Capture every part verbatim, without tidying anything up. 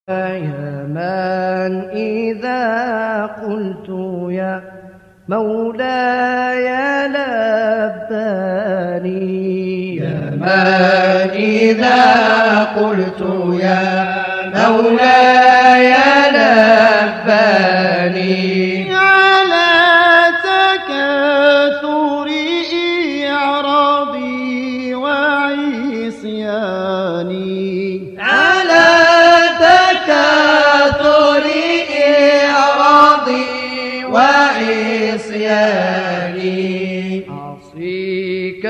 يا من إذا قلت يا مولاي لباني، يا من إذا قلت يا مولاي لباني، على تكاثر إعراضي وعصياني، على تكاثر إعراضي وعصياني، أعصيك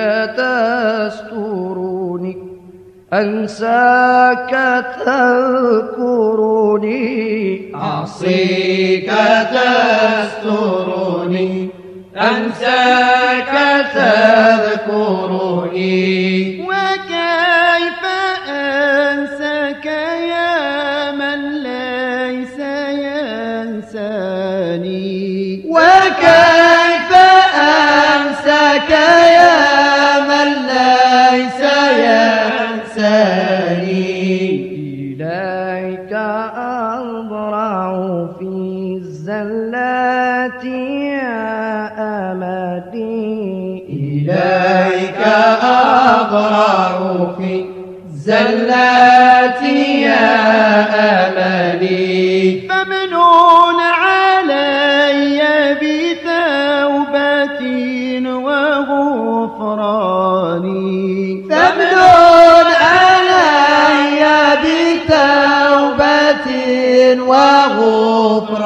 تسترني أنساك تذكرني، أعصيك تسترني أنساك تذكرني، وكيف أنساك يا من ليس ينساني، وكيف أنساك يا من ليس ينساني، إليك أضرع في الزلات يا أمدي، إليك أضرع في الزلات يا أملي، فمنون علي بتوبة وغفران، فمنون علي بتوبة وغفران.